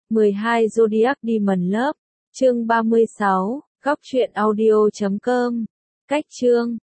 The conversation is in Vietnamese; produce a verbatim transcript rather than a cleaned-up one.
mười hai Zodiac Demon Love, chương ba mươi sáu, góc truyện audio chấm com. Cách chương